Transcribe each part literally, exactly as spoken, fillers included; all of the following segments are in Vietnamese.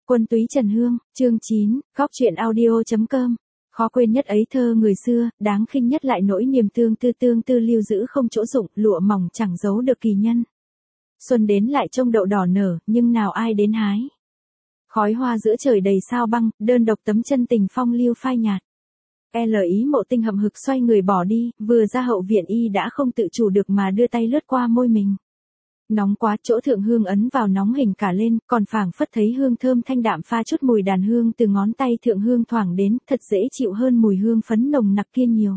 Quân túy Trần Hương, chương chín, góc truyện audio.com. Khó quên nhất ấy thơ người xưa, đáng khinh nhất lại nỗi niềm tương tư tương tư lưu giữ không chỗ dụng, lụa mỏng chẳng giấu được kỳ nhân. Xuân đến lại trông đậu đỏ nở, nhưng nào ai đến hái. Khói hoa giữa trời đầy sao băng, đơn độc tấm chân tình phong lưu phai nhạt. L ý Mộ Tinh hậm hực xoay người bỏ đi, vừa ra hậu viện y đã không tự chủ được mà đưa tay lướt qua môi mình. Nóng quá, chỗ thượng hương ấn vào nóng hình cả lên, còn phảng phất thấy hương thơm thanh đạm pha chút mùi đàn hương từ ngón tay thượng hương thoảng đến, thật dễ chịu hơn mùi hương phấn nồng nặc kia nhiều.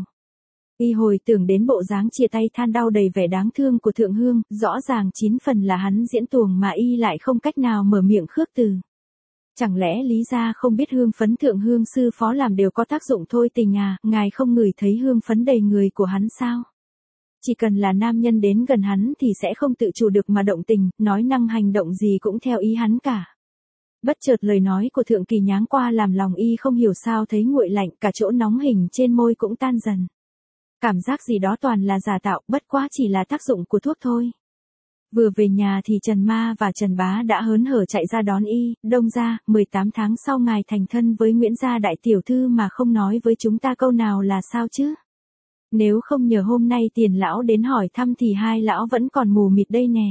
Y hồi tưởng đến bộ dáng chia tay than đau đầy vẻ đáng thương của thượng hương, rõ ràng chín phần là hắn diễn tuồng mà y lại không cách nào mở miệng khước từ. Chẳng lẽ lý ra không biết hương phấn thượng hương sư phó làm đều có tác dụng thôi tình à, ngài không ngửi thấy hương phấn đầy người của hắn sao? Chỉ cần là nam nhân đến gần hắn thì sẽ không tự chủ được mà động tình, nói năng hành động gì cũng theo ý hắn cả. Bất chợt lời nói của thượng kỳ nháng qua làm lòng y không hiểu sao thấy nguội lạnh, cả chỗ nóng hình trên môi cũng tan dần. Cảm giác gì đó toàn là giả tạo, bất quá chỉ là tác dụng của thuốc thôi. Vừa về nhà thì Trần Ma và Trần Bá đã hớn hở chạy ra đón y, đông ra, mười tám tháng sau ngài thành thân với Nguyễn gia đại tiểu thư mà không nói với chúng ta câu nào là sao chứ? Nếu không nhờ hôm nay Tiền lão đến hỏi thăm thì hai lão vẫn còn mù mịt đây nè.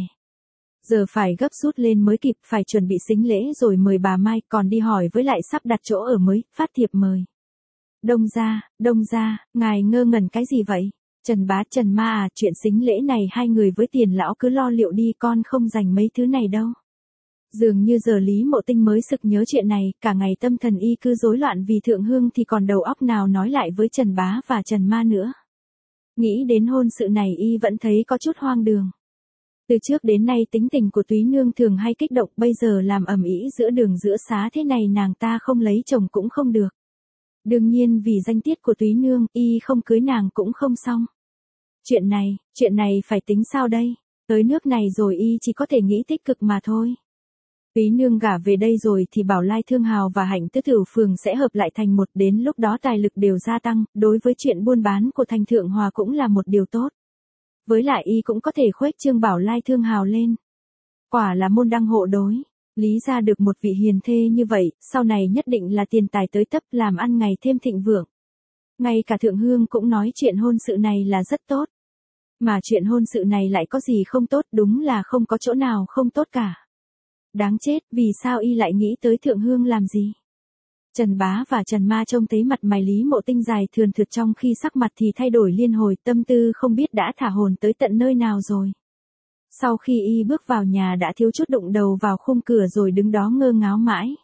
Giờ phải gấp rút lên mới kịp, phải chuẩn bị sính lễ rồi mời bà Mai, còn đi hỏi với lại sắp đặt chỗ ở mới, phát thiệp mời. Đông gia, đông gia, ngài ngơ ngẩn cái gì vậy? Trần Bá, Trần Ma à, chuyện sính lễ này hai người với Tiền lão cứ lo liệu đi, con không dành mấy thứ này đâu. Dường như giờ Lý Mộ Tinh mới sực nhớ chuyện này, cả ngày tâm thần y cứ rối loạn vì thượng hương thì còn đầu óc nào nói lại với Trần Bá và Trần Ma nữa. Nghĩ đến hôn sự này y vẫn thấy có chút hoang đường. Từ trước đến nay tính tình của Túy Nương thường hay kích động, bây giờ làm ầm ĩ giữa đường giữa xá thế này nàng ta không lấy chồng cũng không được. Đương nhiên vì danh tiết của Túy Nương, y không cưới nàng cũng không xong. Chuyện này, chuyện này phải tính sao đây? Tới nước này rồi y chỉ có thể nghĩ tích cực mà thôi. Túy Nương gả về đây rồi thì Bảo Lai Thương Hào và Hạnh Tứ Thửu Phường sẽ hợp lại thành một, đến lúc đó tài lực đều gia tăng, đối với chuyện buôn bán của Thành Thượng Hòa cũng là một điều tốt. Với lại y cũng có thể khuếch trương Bảo Lai Thương Hào lên. Quả là môn đăng hộ đối, lý ra được một vị hiền thê như vậy, sau này nhất định là tiền tài tới tấp, làm ăn ngày thêm thịnh vượng. Ngay cả Thượng Hương cũng nói chuyện hôn sự này là rất tốt. Mà chuyện hôn sự này lại có gì không tốt, đúng là không có chỗ nào không tốt cả. Đáng chết, vì sao y lại nghĩ tới Thượng Hương làm gì? Trần Bá và Trần Ma trông thấy mặt mày Lý Mộ Tinh dài thườn thượt trong khi sắc mặt thì thay đổi liên hồi, tâm tư không biết đã thả hồn tới tận nơi nào rồi. Sau khi y bước vào nhà đã thiếu chút đụng đầu vào khung cửa rồi đứng đó ngơ ngáo mãi.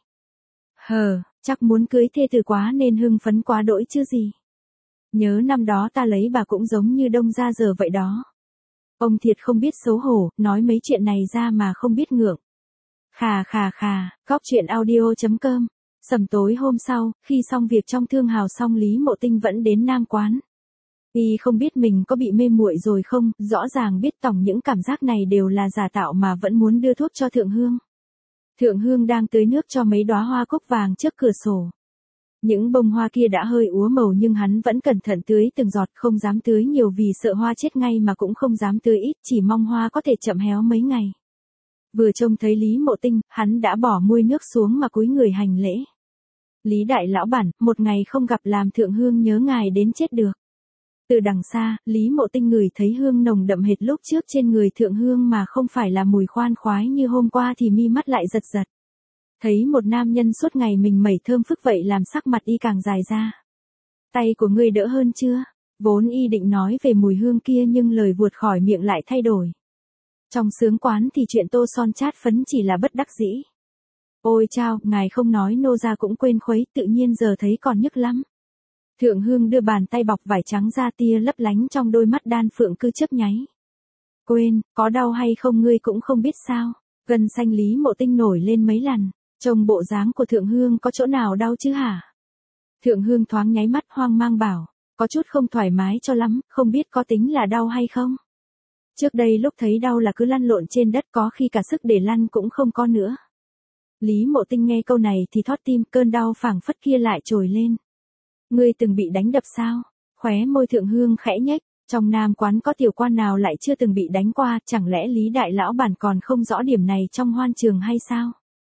Hờ, chắc muốn cưới thê tử quá nên hưng phấn quá đỗi chứ gì. Nhớ năm đó ta lấy bà cũng giống như Đông gia giờ vậy đó. Ông thiệt không biết xấu hổ, nói mấy chuyện này ra mà không biết ngượng. Khà khà khà, góc truyện audio.com. Sầm tối hôm sau, khi xong việc trong Thương Hào xong Lý Mộ Tinh vẫn đến Nam Quán. Y không biết mình có bị mê muội rồi không, rõ ràng biết tổng những cảm giác này đều là giả tạo mà vẫn muốn đưa thuốc cho Thượng Hương. Thượng Hương đang tưới nước cho mấy đóa hoa cúc vàng trước cửa sổ. Những bông hoa kia đã hơi úa màu nhưng hắn vẫn cẩn thận tưới từng giọt, không dám tưới nhiều vì sợ hoa chết ngay mà cũng không dám tưới ít, chỉ mong hoa có thể chậm héo mấy ngày. Vừa trông thấy Lý Mộ Tinh, hắn đã bỏ muôi nước xuống mà cúi người hành lễ. Lý đại lão bản, một ngày không gặp làm Thượng Hương nhớ ngài đến chết được. Từ đằng xa, Lý Mộ Tinh ngửi thấy hương nồng đậm hệt lúc trước trên người Thượng Hương mà không phải là mùi khoan khoái như hôm qua thì mi mắt lại giật giật. Thấy một nam nhân suốt ngày mình mẩy thơm phức vậy làm sắc mặt y càng dài ra. Tay của ngươi đỡ hơn chưa? Vốn y định nói về mùi hương kia nhưng lời vuột khỏi miệng lại thay đổi. Trong sướng quán thì chuyện tô son chát phấn chỉ là bất đắc dĩ. Ôi chao, ngài không nói nô gia cũng quên khuấy, tự nhiên giờ thấy còn nhức lắm. Thượng Hương đưa bàn tay bọc vải trắng ra, tia lấp lánh trong đôi mắt đan phượng cứ chớp nháy. Quên, có đau hay không ngươi cũng không biết sao? Gân xanh Lý Mộ Tinh nổi lên mấy lần. Trông bộ dáng của Thượng Hương có chỗ nào đau chứ hả? Thượng Hương thoáng nháy mắt hoang mang bảo, có chút không thoải mái cho lắm, không biết có tính là đau hay không? Trước đây lúc thấy đau là cứ lăn lộn trên đất, có khi cả sức để lăn cũng không có nữa. Lý Mộ Tinh nghe câu này thì thót tim, cơn đau phảng phất kia lại trồi lên. Ngươi từng bị đánh đập sao? Khóe môi Thượng Hương khẽ nhếch, trong Nam Quán có tiểu quan nào lại chưa từng bị đánh qua, chẳng lẽ Lý đại lão bản còn không rõ điểm này trong hoan trường hay sao?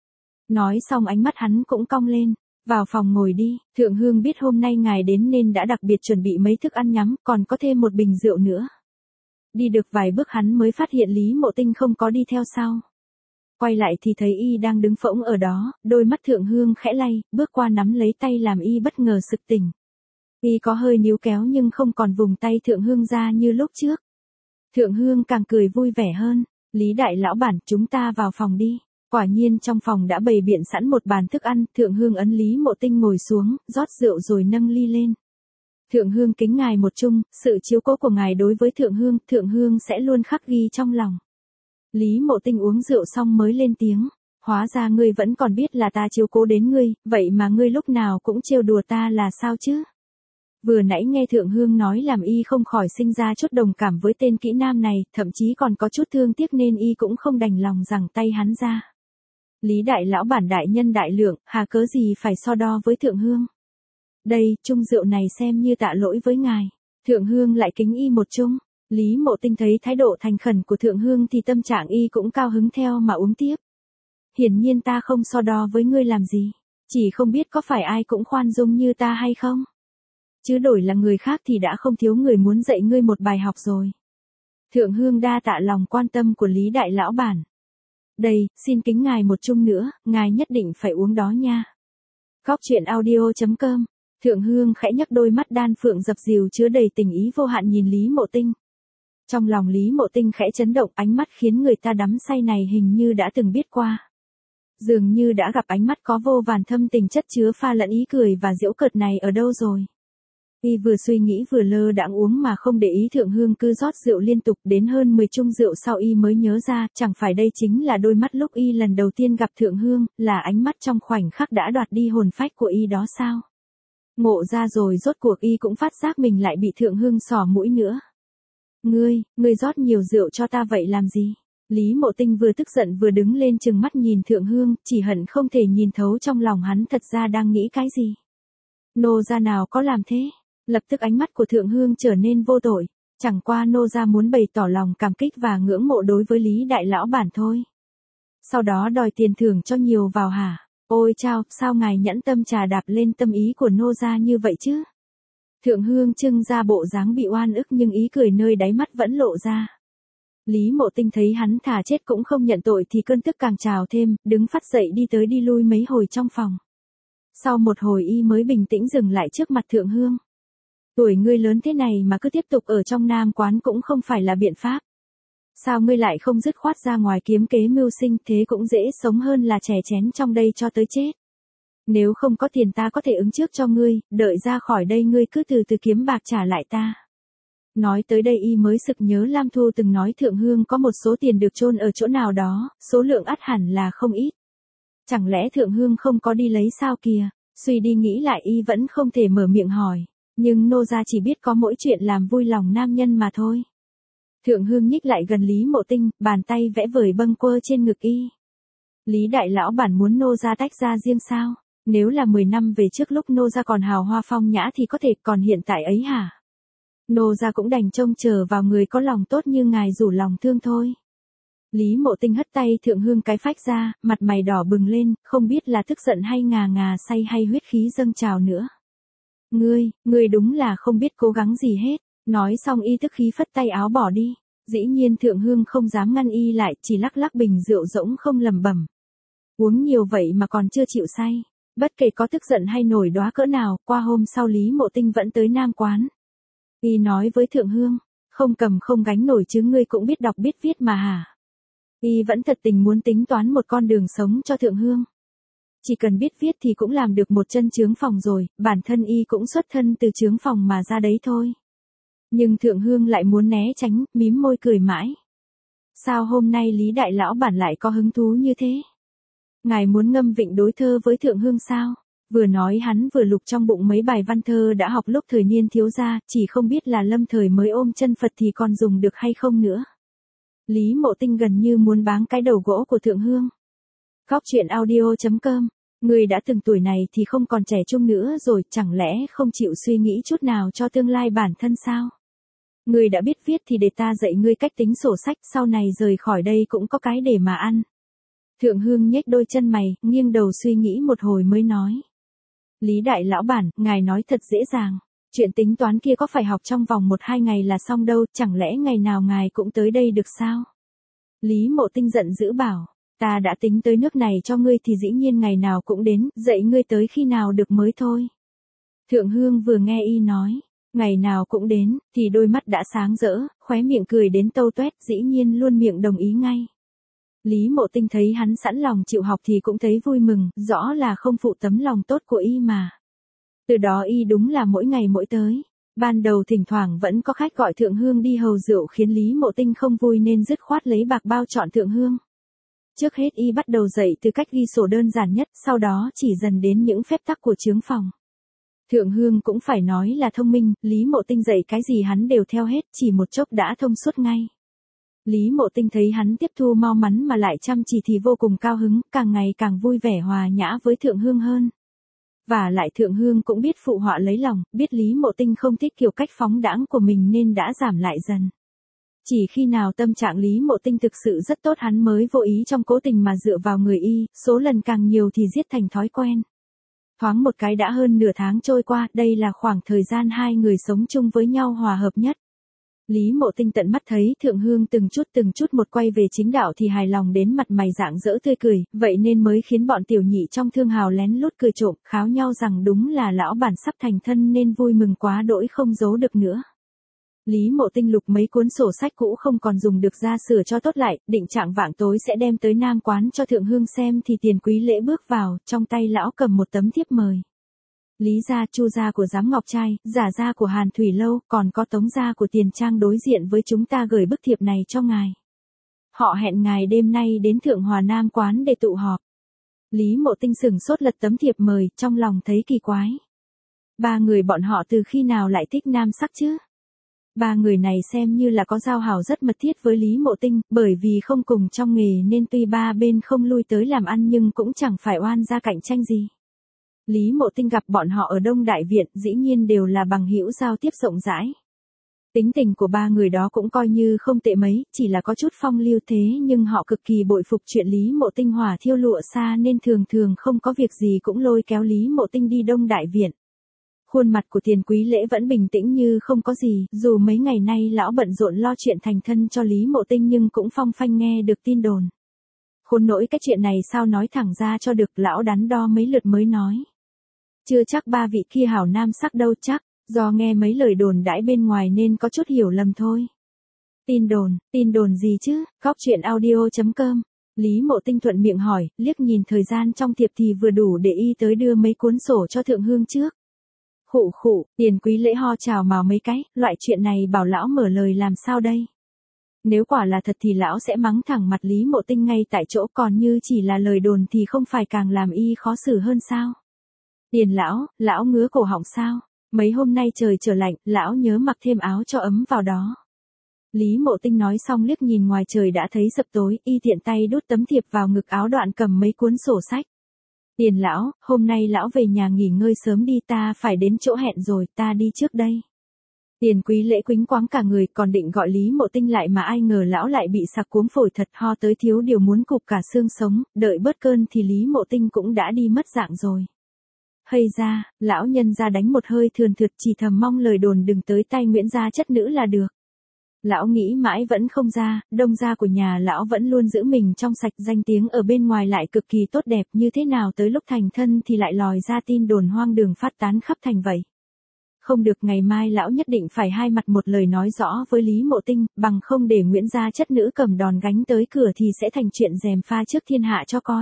Nói xong ánh mắt hắn cũng cong lên. Vào phòng ngồi đi, Thượng Hương biết hôm nay ngài đến nên đã đặc biệt chuẩn bị mấy thức ăn nhắm, còn có thêm một bình rượu nữa. Đi được vài bước hắn mới phát hiện Lý Mộ Tinh không có đi theo sau. Quay lại thì thấy y đang đứng phỗng ở đó, đôi mắt Thượng Hương khẽ lay, bước qua nắm lấy tay làm y bất ngờ sực tỉnh. Y có hơi níu kéo nhưng không còn vùng tay Thượng Hương ra như lúc trước. Thượng Hương càng cười vui vẻ hơn, Lý đại lão bản, chúng ta vào phòng đi. Quả nhiên trong phòng đã bày biện sẵn một bàn thức ăn, Thượng Hương ấn Lý Mộ Tinh ngồi xuống, rót rượu rồi nâng ly lên. Thượng Hương kính ngài một chung, sự chiếu cố của ngài đối với Thượng Hương, Thượng Hương sẽ luôn khắc ghi trong lòng. Lý Mộ Tinh uống rượu xong mới lên tiếng, hóa ra ngươi vẫn còn biết là ta chiếu cố đến ngươi, vậy mà ngươi lúc nào cũng trêu đùa ta là sao chứ? Vừa nãy nghe Thượng Hương nói làm y không khỏi sinh ra chút đồng cảm với tên kỹ nam này, thậm chí còn có chút thương tiếc nên y cũng không đành lòng giằng tay hắn ra. Lý đại lão bản đại nhân đại lượng, hà cớ gì phải so đo với Thượng Hương. Đây, chung rượu này xem như tạ lỗi với ngài. Thượng Hương lại kính y một chung. Lý Mộ Tinh thấy thái độ thành khẩn của Thượng Hương thì tâm trạng y cũng cao hứng theo mà uống tiếp. Hiển nhiên ta không so đo với ngươi làm gì. Chỉ không biết có phải ai cũng khoan dung như ta hay không. Chứ đổi là người khác thì đã không thiếu người muốn dạy ngươi một bài học rồi. Thượng Hương đa tạ lòng quan tâm của Lý đại lão bản. Đây, xin kính ngài một chung nữa, ngài nhất định phải uống đó nha. Góc truyện audio chấm com. Thượng Hương khẽ nhấc đôi mắt đan phượng dập dìu chứa đầy tình ý vô hạn nhìn Lý Mộ Tinh. Trong lòng Lý Mộ Tinh khẽ chấn động, ánh mắt khiến người ta đắm say này hình như đã từng biết qua. Dường như đã gặp ánh mắt có vô vàn thâm tình chất chứa pha lẫn ý cười và giễu cợt này ở đâu rồi. Y vừa suy nghĩ vừa lơ đãng uống mà không để ý Thượng Hương cứ rót rượu liên tục, đến hơn mười chung rượu sau y mới nhớ ra, chẳng phải đây chính là đôi mắt lúc y lần đầu tiên gặp Thượng Hương, là ánh mắt trong khoảnh khắc đã đoạt đi hồn phách của y đó sao? Ngộ ra rồi rốt cuộc y cũng phát giác mình lại bị Thượng Hương xỏ mũi nữa. Ngươi, ngươi rót nhiều rượu cho ta vậy làm gì? Lý Mộ Tinh vừa tức giận vừa đứng lên trừng mắt nhìn Thượng Hương, chỉ hận không thể nhìn thấu trong lòng hắn thật ra đang nghĩ cái gì. Nô gia nào có làm thế? Lập tức ánh mắt của Thượng Hương trở nên vô tội, chẳng qua nô gia muốn bày tỏ lòng cảm kích và ngưỡng mộ đối với Lý đại lão bản thôi. Sau đó đòi tiền thưởng cho nhiều vào hả? Ôi chao, sao ngài nhẫn tâm trà đạp lên tâm ý của nô gia như vậy chứ? Thượng Hương trưng ra bộ dáng bị oan ức nhưng ý cười nơi đáy mắt vẫn lộ ra. Lý Mộ Tinh thấy hắn thà chết cũng không nhận tội thì cơn tức càng trào thêm, đứng phắt dậy đi tới đi lui mấy hồi trong phòng. Sau một hồi y mới bình tĩnh dừng lại trước mặt Thượng Hương. Tuổi ngươi lớn thế này mà cứ tiếp tục ở trong nam quán cũng không phải là biện pháp. Sao ngươi lại không dứt khoát ra ngoài kiếm kế mưu sinh, thế cũng dễ sống hơn là chè chén trong đây cho tới chết. Nếu không có tiền ta có thể ứng trước cho ngươi, đợi ra khỏi đây ngươi cứ từ từ kiếm bạc trả lại ta. Nói tới đây y mới sực nhớ Lam Thu từng nói Thượng Hương có một số tiền được chôn ở chỗ nào đó, số lượng ắt hẳn là không ít. Chẳng lẽ Thượng Hương không có đi lấy sao kìa? Suy đi nghĩ lại y vẫn không thể mở miệng hỏi. Nhưng nô gia chỉ biết có mỗi chuyện làm vui lòng nam nhân mà thôi. Thượng Hương nhích lại gần Lý Mộ Tinh, bàn tay vẽ vời bâng quơ trên ngực y. Lý đại lão bản muốn nô gia tách ra riêng sao? Nếu là mười năm về trước lúc nô gia còn hào hoa phong nhã thì có thể, còn hiện tại ấy hả? Nô gia cũng đành trông chờ vào người có lòng tốt như ngài rủ lòng thương thôi. Lý Mộ Tinh hất tay Thượng Hương cái phách ra, mặt mày đỏ bừng lên, không biết là tức giận hay ngà ngà say hay huyết khí dâng trào nữa. Ngươi, ngươi đúng là không biết cố gắng gì hết. Nói xong y tức khí phất tay áo bỏ đi. Dĩ nhiên Thượng Hương không dám ngăn y lại, chỉ lắc lắc bình rượu rỗng không lẩm bẩm. Uống nhiều vậy mà còn chưa chịu say. Bất kể có tức giận hay nổi đóa cỡ nào, qua hôm sau Lý Mộ Tinh vẫn tới nam quán. Y nói với Thượng Hương, không cầm không gánh nổi chứ ngươi cũng biết đọc biết viết mà hả? Y vẫn thật tình muốn tính toán một con đường sống cho Thượng Hương. Chỉ cần biết viết thì cũng làm được một chân chướng phòng rồi, bản thân y cũng xuất thân từ chướng phòng mà ra đấy thôi. Nhưng Thượng Hương lại muốn né tránh, mím môi cười mãi. Sao hôm nay Lý đại lão bản lại có hứng thú như thế? Ngài muốn ngâm vịnh đối thơ với Thượng Hương sao? Vừa nói hắn vừa lục trong bụng mấy bài văn thơ đã học lúc thời niên thiếu gia, chỉ không biết là lâm thời mới ôm chân Phật thì còn dùng được hay không nữa. Lý Mộ Tinh gần như muốn báng cái đầu gỗ của Thượng Hương. Góc truyện audio chấm com. Người đã từng tuổi này thì không còn trẻ trung nữa rồi, chẳng lẽ không chịu suy nghĩ chút nào cho tương lai bản thân sao? Người đã biết viết thì để ta dạy ngươi cách tính sổ sách, sau này rời khỏi đây cũng có cái để mà ăn. Thượng Hương nhếch đôi chân mày, nghiêng đầu suy nghĩ một hồi mới nói. Lý đại lão bản, ngài nói thật dễ dàng. Chuyện tính toán kia có phải học trong vòng một hai ngày là xong đâu, chẳng lẽ ngày nào ngài cũng tới đây được sao? Lý Mộ Tinh giận dữ bảo, ta đã tính tới nước này cho ngươi thì dĩ nhiên ngày nào cũng đến, dạy ngươi tới khi nào được mới thôi. Thượng Hương vừa nghe y nói, ngày nào cũng đến, thì đôi mắt đã sáng rỡ, khóe miệng cười đến tâu tuét, dĩ nhiên luôn miệng đồng ý ngay. Lý Mộ Tinh thấy hắn sẵn lòng chịu học thì cũng thấy vui mừng, rõ là không phụ tấm lòng tốt của y mà. Từ đó y đúng là mỗi ngày mỗi tới. Ban đầu thỉnh thoảng vẫn có khách gọi Thượng Hương đi hầu rượu khiến Lý Mộ Tinh không vui nên dứt khoát lấy bạc bao chọn Thượng Hương. Trước hết y bắt đầu dạy từ cách ghi sổ đơn giản nhất, sau đó chỉ dần đến những phép tắc của chướng phòng. Thượng Hương cũng phải nói là thông minh, Lý Mộ Tinh dạy cái gì hắn đều theo hết, chỉ một chốc đã thông suốt ngay. Lý Mộ Tinh thấy hắn tiếp thu mau mắn mà lại chăm chỉ thì vô cùng cao hứng, càng ngày càng vui vẻ hòa nhã với Thượng Hương hơn. Và lại Thượng Hương cũng biết phụ họa lấy lòng, biết Lý Mộ Tinh không thích kiểu cách phóng đãng của mình nên đã giảm lại dần. Chỉ khi nào tâm trạng Lý Mộ Tinh thực sự rất tốt hắn mới vô ý trong cố tình mà dựa vào người y, số lần càng nhiều thì giết thành thói quen. Thoáng một cái đã hơn nửa tháng trôi qua, đây là khoảng thời gian hai người sống chung với nhau hòa hợp nhất. Lý Mộ Tinh tận mắt thấy Thượng Hương từng chút từng chút một quay về chính đạo thì hài lòng đến mặt mày rạng rỡ tươi cười, vậy nên mới khiến bọn tiểu nhị trong thương hào lén lút cười trộm, kháo nhau rằng đúng là lão bản sắp thành thân nên vui mừng quá đỗi không giấu được nữa. Lý Mộ Tinh lục mấy cuốn sổ sách cũ không còn dùng được ra sửa cho tốt lại, định trạng vạng tối sẽ đem tới Nam quán cho Thượng Hương xem thì Tiền Quý Lễ bước vào, trong tay lão cầm một tấm thiếp mời. Lý gia, Chu gia của Giám Ngọc Trai, Giả gia của Hàn Thủy Lâu, còn có Tống gia của Tiền Trang đối diện với chúng ta gửi bức thiệp này cho ngài. Họ hẹn ngài đêm nay đến Thượng Hòa Nam quán để tụ họp. Lý Mộ Tinh sửng sốt lật tấm thiệp mời, trong lòng thấy kỳ quái. Ba người bọn họ từ khi nào lại thích nam sắc chứ? Ba người này xem như là có giao hảo rất mật thiết với Lý Mộ Tinh, bởi vì không cùng trong nghề nên tuy ba bên không lui tới làm ăn nhưng cũng chẳng phải oan gia cạnh tranh gì. Lý Mộ Tinh gặp bọn họ ở Đông Đại Viện, dĩ nhiên đều là bằng hữu giao tiếp rộng rãi. Tính tình của ba người đó cũng coi như không tệ mấy, chỉ là có chút phong lưu thế nhưng họ cực kỳ bội phục chuyện Lý Mộ Tinh hỏa thiêu lụa xa nên thường thường không có việc gì cũng lôi kéo Lý Mộ Tinh đi Đông Đại Viện. Khuôn mặt của Tiền Quý Lễ vẫn bình tĩnh như không có gì, dù mấy ngày nay lão bận rộn lo chuyện thành thân cho Lý Mộ Tinh nhưng cũng phong phanh nghe được tin đồn. Khốn nỗi cái chuyện này sao nói thẳng ra cho được, lão đắn đo mấy lượt mới nói. Chưa chắc ba vị kia hảo nam sắc đâu, chắc, do nghe mấy lời đồn đãi bên ngoài nên có chút hiểu lầm thôi. Tin đồn, tin đồn gì chứ, góc chuyện audio chấm com. Lý Mộ Tinh thuận miệng hỏi, liếc nhìn thời gian trong thiệp thì vừa đủ để y tới đưa mấy cuốn sổ cho Thượng Hương trước. Khụ khụ, Tiền Quý Lễ ho chào mào mấy cái, loại chuyện này bảo lão mở lời làm sao đây? Nếu quả là thật thì lão sẽ mắng thẳng mặt Lý Mộ Tinh ngay tại chỗ, còn như chỉ là lời đồn thì không phải càng làm y khó xử hơn sao? Tiền lão, lão ngứa cổ họng sao? Mấy hôm nay trời trở lạnh, lão nhớ mặc thêm áo cho ấm vào đó. Lý Mộ Tinh nói xong liếc nhìn ngoài trời đã thấy sập tối, y tiện tay đút tấm thiệp vào ngực áo đoạn cầm mấy cuốn sổ sách. Tiền lão, hôm nay lão về nhà nghỉ ngơi sớm đi, ta phải đến chỗ hẹn rồi, ta đi trước đây. Tiền Quý Lễ quĩnh quáng cả người, còn định gọi Lý Mộ Tinh lại mà ai ngờ lão lại bị sặc cuống phổi thật, ho tới thiếu điều muốn cụp cả xương sống, đợi bớt cơn thì Lý Mộ Tinh cũng đã đi mất dạng rồi. Hây ra, lão nhân ra đánh một hơi thườn thượt, chỉ thầm mong lời đồn đừng tới tay Nguyễn gia chất nữ là được. Lão nghĩ mãi vẫn không ra, Đông gia của nhà lão vẫn luôn giữ mình trong sạch, danh tiếng ở bên ngoài lại cực kỳ tốt đẹp, như thế nào tới lúc thành thân thì lại lòi ra tin đồn hoang đường phát tán khắp thành vậy. Không được, ngày mai lão nhất định phải hai mặt một lời nói rõ với Lý Mộ Tinh, bằng không để Nguyễn gia chất nữ cầm đòn gánh tới cửa thì sẽ thành chuyện gièm pha trước thiên hạ cho coi.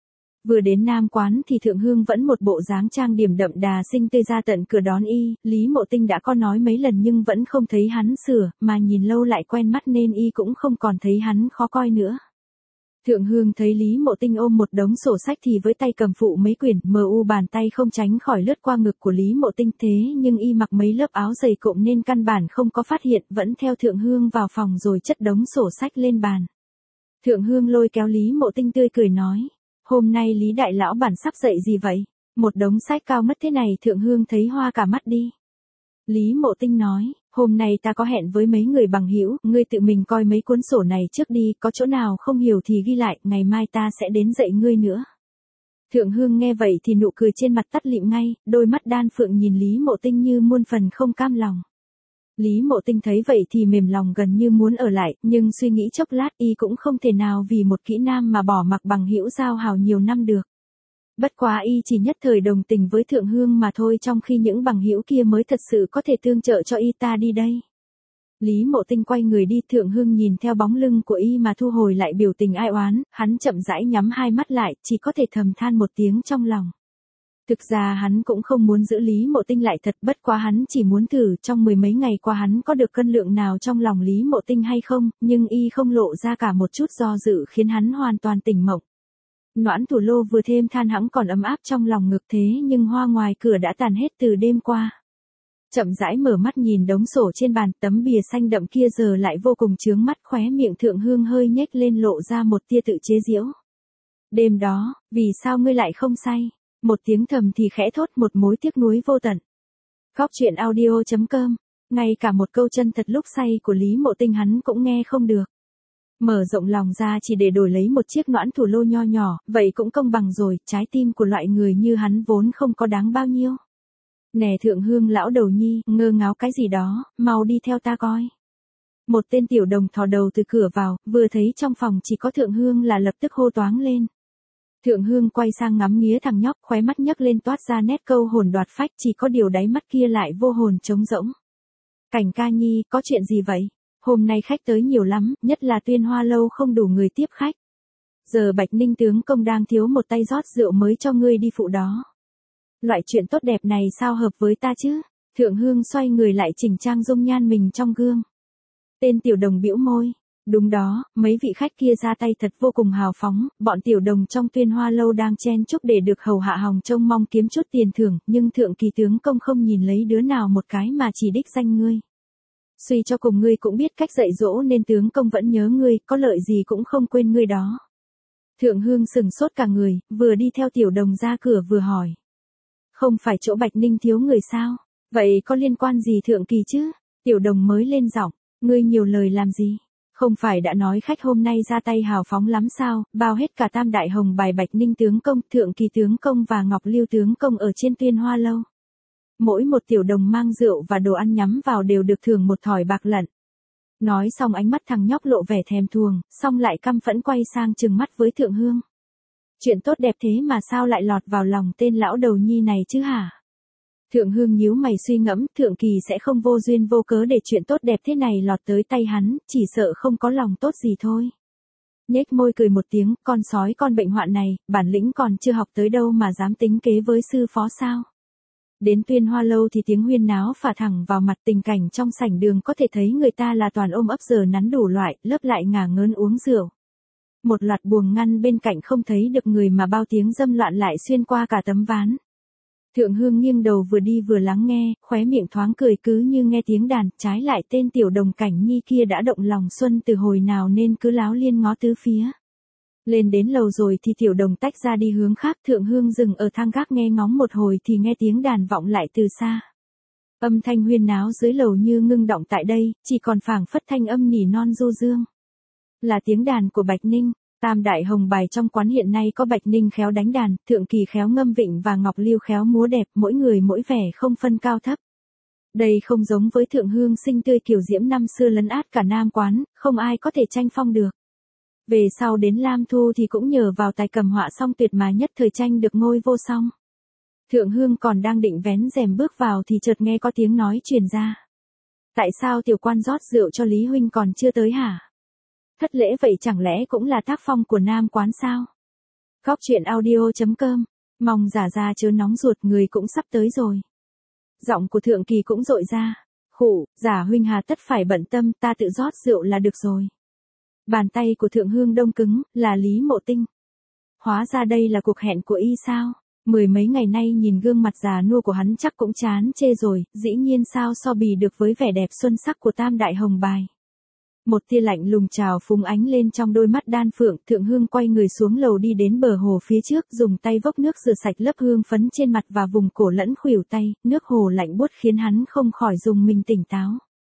Vừa đến Nam quán thì Thượng Hương vẫn một bộ dáng trang điểm đậm đà xinh tươi ra tận cửa đón y, Lý Mộ Tinh đã có nói mấy lần nhưng vẫn không thấy hắn sửa, mà nhìn lâu lại quen mắt nên y cũng không còn thấy hắn khó coi nữa. Thượng Hương thấy Lý Mộ Tinh ôm một đống sổ sách thì với tay cầm phụ mấy quyển, mờ u bàn tay không tránh khỏi lướt qua ngực của Lý Mộ Tinh, thế nhưng y mặc mấy lớp áo dày cộm nên căn bản không có phát hiện, vẫn theo Thượng Hương vào phòng rồi chất đống sổ sách lên bàn. Thượng Hương lôi kéo Lý Mộ Tinh tươi cười nói. Hôm nay Lý đại lão bản sắp dậy gì vậy? Một đống sách cao mất thế này Thượng Hương thấy hoa cả mắt đi. Lý Mộ Tinh nói, hôm nay ta có hẹn với mấy người bằng hữu, ngươi tự mình coi mấy cuốn sổ này trước đi, có chỗ nào không hiểu thì ghi lại, ngày mai ta sẽ đến dạy ngươi nữa. Thượng Hương nghe vậy thì nụ cười trên mặt tắt lịm ngay, đôi mắt đan phượng nhìn Lý Mộ Tinh như muôn phần không cam lòng. Lý Mộ Tinh thấy vậy thì mềm lòng gần như muốn ở lại, nhưng suy nghĩ chốc lát y cũng không thể nào vì một kỹ nam mà bỏ mặc bằng hữu giao hảo nhiều năm được. Bất quá y chỉ nhất thời đồng tình với Thượng Hương mà thôi, trong khi những bằng hữu kia mới thật sự có thể tương trợ cho y ta đi đây. Lý Mộ Tinh quay người đi, Thượng Hương nhìn theo bóng lưng của y mà thu hồi lại biểu tình ai oán, hắn chậm rãi nhắm hai mắt lại, chỉ có thể thầm than một tiếng trong lòng. Thực ra hắn cũng không muốn giữ Lý Mộ Tinh lại thật, bất quá hắn chỉ muốn thử trong mười mấy ngày qua hắn có được cân lượng nào trong lòng Lý Mộ Tinh hay không, nhưng y không lộ ra cả một chút do dự khiến hắn hoàn toàn tỉnh mộng. Noãn Thủ Lô vừa thêm than hãng còn ấm áp trong lòng ngực thế nhưng hoa ngoài cửa đã tàn hết từ đêm qua. Chậm rãi mở mắt nhìn đống sổ trên bàn, tấm bìa xanh đậm kia giờ lại vô cùng chướng mắt, khóe miệng Thượng Hương hơi nhếch lên lộ ra một tia tự chế giễu. Đêm đó, vì sao ngươi lại không say? Một tiếng thầm thì khẽ thốt, một mối tiếc nuối vô tận. Góc truyện audio chấm com, ngay cả một câu chân thật lúc say của Lý Mộ Tinh hắn cũng nghe không được. Mở rộng lòng ra chỉ để đổi lấy một chiếc Noãn Thủ Lô nho nhỏ, vậy cũng công bằng rồi, trái tim của loại người như hắn vốn không có đáng bao nhiêu. Nè Thượng Hương lão đầu nhi, ngơ ngáo cái gì đó, mau đi theo ta coi. Một tên tiểu đồng thò đầu từ cửa vào, vừa thấy trong phòng chỉ có Thượng Hương là lập tức hô toáng lên. Thượng Hương quay sang ngắm nghía thằng nhóc, khóe mắt nhấc lên toát ra nét câu hồn đoạt phách, chỉ có điều đáy mắt kia lại vô hồn trống rỗng. Cảnh ca nhi, có chuyện gì vậy? Hôm nay khách tới nhiều lắm, nhất là Tuyên Hoa lâu không đủ người tiếp khách. Giờ Bạch Ninh tướng công đang thiếu một tay rót rượu mới cho ngươi đi phụ đó. Loại chuyện tốt đẹp này sao hợp với ta chứ? Thượng Hương xoay người lại chỉnh trang dung nhan mình trong gương. Tên tiểu đồng bĩu môi. Đúng đó, mấy vị khách kia ra tay thật vô cùng hào phóng, bọn tiểu đồng trong Tuyên Hoa lâu đang chen chúc để được hầu hạ hòng trông mong kiếm chút tiền thưởng, nhưng thượng kỳ tướng công không nhìn lấy đứa nào một cái mà chỉ đích danh ngươi. Suy cho cùng ngươi cũng biết cách dạy dỗ nên tướng công vẫn nhớ ngươi, có lợi gì cũng không quên ngươi đó. Thượng Hương sừng sốt cả người, vừa đi theo tiểu đồng ra cửa vừa hỏi. Không phải chỗ Bạch Ninh thiếu người sao? Vậy có liên quan gì thượng kỳ chứ? Tiểu đồng mới lên giọng, ngươi nhiều lời làm gì? Không phải đã nói khách hôm nay ra tay hào phóng lắm sao, bao hết cả tam đại hồng bài Bạch Ninh tướng công, thượng kỳ tướng công và Ngọc Lưu tướng công ở trên Tuyên Hoa lâu. Mỗi một tiểu đồng mang rượu và đồ ăn nhắm vào đều được thưởng một thỏi bạc lận. Nói xong ánh mắt thằng nhóc lộ vẻ thèm thuồng, xong lại căm phẫn quay sang trừng mắt với Thượng Hương. Chuyện tốt đẹp thế mà sao lại lọt vào lòng tên lão đầu nhi này chứ hả? Thượng Hương nhíu mày suy ngẫm, Thượng Kỳ sẽ không vô duyên vô cớ để chuyện tốt đẹp thế này lọt tới tay hắn, chỉ sợ không có lòng tốt gì thôi. Nhếch môi cười một tiếng, con sói con bệnh hoạn này, bản lĩnh còn chưa học tới đâu mà dám tính kế với sư phó sao? Đến Tuyên Hoa lâu thì tiếng huyên náo phả thẳng vào mặt, tình cảnh trong sảnh đường có thể thấy người ta là toàn ôm ấp giờ nắn đủ loại, lớp lại ngả ngớn uống rượu. Một loạt buồng ngăn bên cạnh không thấy được người mà bao tiếng dâm loạn lại xuyên qua cả tấm ván. Thượng Hương nghiêng đầu vừa đi vừa lắng nghe, khóe miệng thoáng cười cứ như nghe tiếng đàn, trái lại tên tiểu đồng Cảnh Nhi kia đã động lòng xuân từ hồi nào nên cứ láo liên ngó tứ phía. Lên đến lầu rồi thì tiểu đồng tách ra đi hướng khác, Thượng Hương dừng ở thang gác nghe ngóng một hồi thì nghe tiếng đàn vọng lại từ xa. Âm thanh huyên náo dưới lầu như ngưng động tại đây, chỉ còn phảng phất thanh âm nỉ non du dương. Là tiếng đàn của Bạch Ninh. Tam đại hồng bài trong quán hiện nay có Bạch Ninh khéo đánh đàn, Thượng Kỳ khéo ngâm vịnh và Ngọc Lưu khéo múa đẹp, mỗi người mỗi vẻ không phân cao thấp. Đây không giống với Thượng Hương xinh tươi kiều diễm năm xưa lấn át cả nam quán, không ai có thể tranh phong được. Về sau đến Lam Thu thì cũng nhờ vào tài cầm họa song tuyệt mà nhất thời tranh được ngôi vô song. Thượng Hương còn đang định vén rèm bước vào thì chợt nghe có tiếng nói truyền ra. Tại sao tiểu quan rót rượu cho Lý huynh còn chưa tới hả? Thất lễ vậy chẳng lẽ cũng là tác phong của nam quán sao? Góc truyện audio chấm com, mong giả ra chớ nóng ruột, người cũng sắp tới rồi. Giọng của Thượng Kỳ cũng dội ra. Khụ, giả huynh hà tất phải bận tâm, ta tự rót rượu là được rồi. Bàn tay của Thượng Hương đông cứng, là Lý Mộ Tinh. Hóa ra đây là cuộc hẹn của y sao? Mười mấy ngày nay nhìn gương mặt già nua của hắn chắc cũng chán chê rồi, dĩ nhiên sao so bì được với vẻ đẹp xuân sắc của tam đại hồng bài. Một tia lạnh lùng trào phúng ánh lên trong đôi mắt đan phượng, Thượng Hương quay người xuống lầu đi đến bờ hồ phía trước, dùng tay vốc nước rửa sạch lớp hương phấn trên mặt và vùng cổ lẫn khuỷu tay, nước hồ lạnh buốt khiến hắn không khỏi dùng mình tỉnh táo.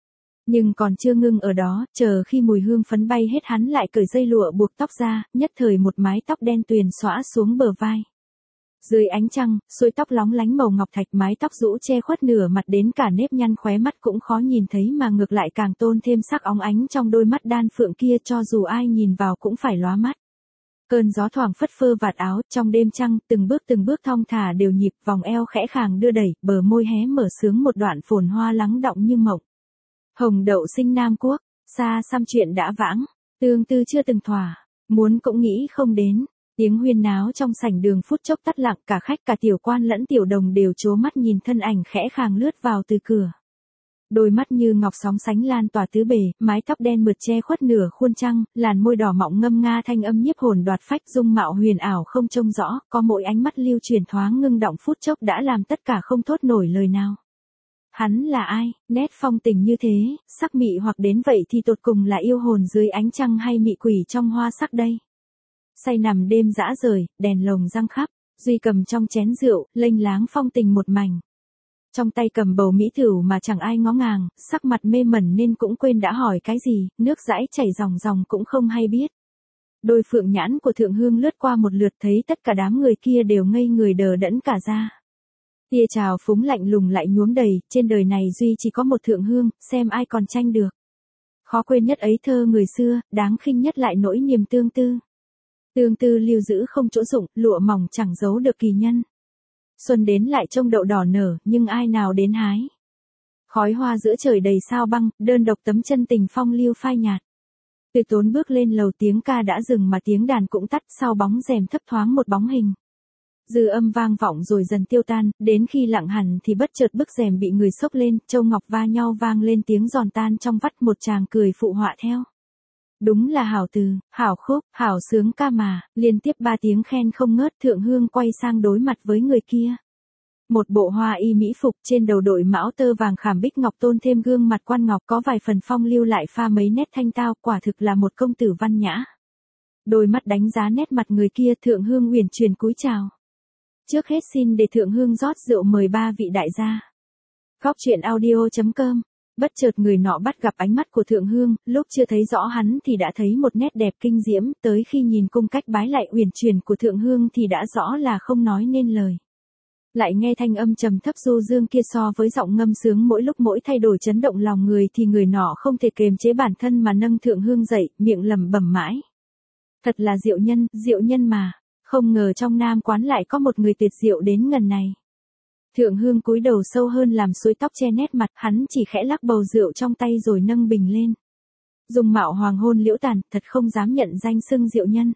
Nhưng còn chưa ngưng ở đó, chờ khi mùi hương phấn bay hết hắn lại cởi dây lụa buộc tóc ra, nhất thời một mái tóc đen tuyền xõa xuống bờ vai. Dưới ánh trăng, xuôi tóc lóng lánh màu ngọc thạch, mái tóc rũ che khuất nửa mặt đến cả nếp nhăn khóe mắt cũng khó nhìn thấy mà ngược lại càng tôn thêm sắc óng ánh trong đôi mắt đan phượng kia, cho dù ai nhìn vào cũng phải lóa mắt. Cơn gió thoảng phất phơ vạt áo, trong đêm trăng, từng bước từng bước thong thả đều nhịp, vòng eo khẽ khàng đưa đẩy, bờ môi hé mở sướng một đoạn phồn hoa lắng đọng như mộng. Hồng đậu sinh Nam Quốc, xa xăm chuyện đã vãng, tương tư chưa từng thỏa, muốn cũng nghĩ không đến. Tiếng huyên náo trong sảnh đường phút chốc tắt lặng, cả khách cả tiểu quan lẫn tiểu đồng đều trố mắt nhìn thân ảnh khẽ khàng lướt vào từ cửa. Đôi mắt như ngọc sóng sánh lan tỏa tứ bề, mái tóc đen mượt che khuất nửa khuôn trăng, làn môi đỏ mọng ngâm nga thanh âm nhiếp hồn đoạt phách, dung mạo huyền ảo không trông rõ, có mỗi ánh mắt lưu truyền thoáng ngưng động phút chốc đã làm tất cả không thốt nổi lời nào. Hắn là ai, nét phong tình như thế, sắc mị hoặc đến vậy thì tột cùng là yêu hồn dưới ánh trăng hay mị quỷ trong hoa sắc đây? Say nằm đêm dã rời, đèn lồng răng khắp, duy cầm trong chén rượu, lênh láng phong tình một mảnh. Trong tay cầm bầu mỹ thửu mà chẳng ai ngó ngàng, sắc mặt mê mẩn nên cũng quên đã hỏi cái gì, nước dãi chảy ròng ròng cũng không hay biết. Đôi phượng nhãn của Thượng Hương lướt qua một lượt thấy tất cả đám người kia đều ngây người đờ đẫn cả ra. Tia trào phúng lạnh lùng lại nhuốm đầy, trên đời này duy chỉ có một Thượng Hương, xem ai còn tranh được. Khó quên nhất ấy thơ người xưa, đáng khinh nhất lại nỗi niềm tương tư. Tương tư lưu giữ không chỗ dụng, lụa mỏng chẳng giấu được kỳ nhân. Xuân đến lại trông đậu đỏ nở, nhưng ai nào đến hái. Khói hoa giữa trời đầy sao băng, đơn độc tấm chân tình phong lưu phai nhạt. Từ tốn bước lên lầu, tiếng ca đã dừng mà tiếng đàn cũng tắt, sau bóng rèm thấp thoáng một bóng hình. Dư âm vang vọng rồi dần tiêu tan, đến khi lặng hẳn thì bất chợt bức rèm bị người xốc lên, châu ngọc va nhau vang lên tiếng giòn tan trong vắt, một chàng cười phụ họa theo. Đúng là hảo từ, hảo khúc, hảo sướng ca mà, liên tiếp ba tiếng khen không ngớt. Thượng Hương quay sang đối mặt với người kia. Một bộ hoa y mỹ phục, trên đầu đội mão tơ vàng khảm bích ngọc, tôn thêm gương mặt quan ngọc có vài phần phong lưu lại pha mấy nét thanh tao, quả thực là một công tử văn nhã. Đôi mắt đánh giá nét mặt người kia, Thượng Hương uyển chuyển cúi chào. Trước hết xin để Thượng Hương rót rượu mời ba vị đại gia. Góc truyện audio chấm com. Bất chợt người nọ bắt gặp ánh mắt của Thượng Hương, lúc chưa thấy rõ hắn thì đã thấy một nét đẹp kinh diễm, tới khi nhìn cung cách bái lại uyển chuyển của Thượng Hương thì đã rõ là không nói nên lời. Lại nghe thanh âm trầm thấp du dương kia so với giọng ngâm sướng mỗi lúc mỗi thay đổi chấn động lòng người thì người nọ không thể kềm chế bản thân mà nâng Thượng Hương dậy, miệng lẩm bẩm mãi. Thật là diệu nhân, diệu nhân mà, không ngờ trong Nam quán lại có một người tuyệt diệu đến ngần này. Thượng Hương cúi đầu sâu hơn làm xuôi tóc che nét mặt, hắn chỉ khẽ lắc bầu rượu trong tay rồi nâng bình lên. Dung mạo hoàng hôn liễu tàn, thật không dám nhận danh xưng diệu nhân.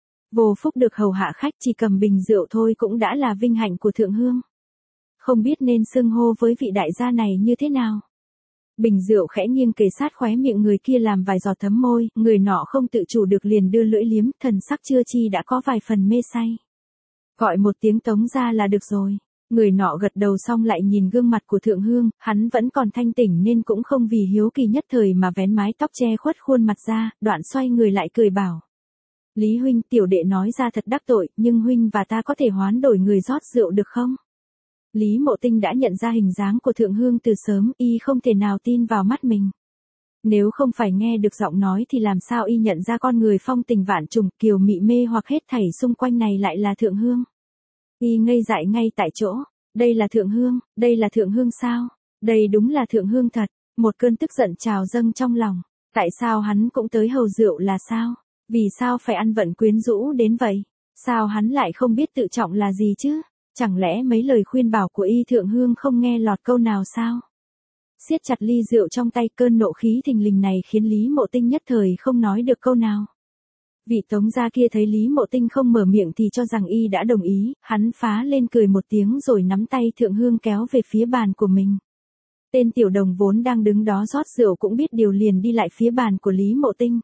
Vô phúc được hầu hạ khách, chỉ cầm bình rượu thôi cũng đã là vinh hạnh của Thượng Hương. Không biết nên xưng hô với vị đại gia này như thế nào. Bình rượu khẽ nghiêng kề sát khóe miệng người kia làm vài giọt thấm môi, người nọ không tự chủ được liền đưa lưỡi liếm, thần sắc chưa chi đã có vài phần mê say. Gọi một tiếng Tống gia là được rồi. Người nọ gật đầu xong lại nhìn gương mặt của Thượng Hương, hắn vẫn còn thanh tỉnh nên cũng không vì hiếu kỳ nhất thời mà vén mái tóc che khuất khuôn mặt ra, đoạn xoay người lại cười bảo. Lý huynh, tiểu đệ nói ra thật đắc tội, nhưng huynh và ta có thể hoán đổi người rót rượu được không? Lý Mộ Tinh đã nhận ra hình dáng của Thượng Hương từ sớm, y không thể nào tin vào mắt mình. Nếu không phải nghe được giọng nói thì làm sao y nhận ra con người phong tình vạn trùng, kiều mị mê hoặc hết thảy xung quanh này lại là Thượng Hương. Y ngây dại ngay tại chỗ, đây là Thượng Hương, đây là Thượng Hương sao? Đây đúng là Thượng Hương thật, một cơn tức giận trào dâng trong lòng. Tại sao hắn cũng tới hầu rượu là sao? Vì sao phải ăn vận quyến rũ đến vậy? Sao hắn lại không biết tự trọng là gì chứ? Chẳng lẽ mấy lời khuyên bảo của y Thượng Hương không nghe lọt câu nào sao? Siết chặt ly rượu trong tay, cơn nộ khí thình lình này khiến Lý Mộ Tinh nhất thời không nói được câu nào. Vị Tống gia kia thấy Lý Mộ Tinh không mở miệng thì cho rằng y đã đồng ý, hắn phá lên cười một tiếng rồi nắm tay Thượng Hương kéo về phía bàn của mình. Tên tiểu đồng vốn đang đứng đó rót rượu cũng biết điều liền đi lại phía bàn của Lý Mộ Tinh.